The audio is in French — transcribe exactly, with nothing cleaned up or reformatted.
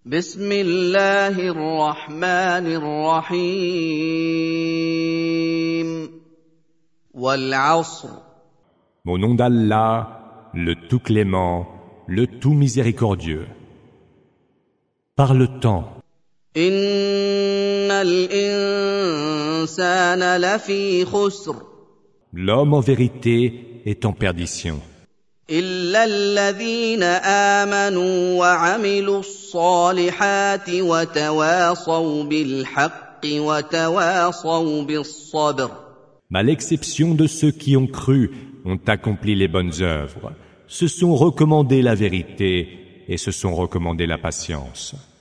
بسم الله الرحمن الرحيم والعصر Au nom d'Allah, le tout clément, le tout miséricordieux. Par le temps, إن الإنسان لفي خسر l'homme en vérité est en perdition, إلا الذين آمنوا وعملوا الصالحات وتواصوا بالحق وتواصوا بالصبر. à l'exception de ceux qui ont cru, ont accompli les bonnes œuvres, se sont recommandés la vérité et se sont recommandés la patience.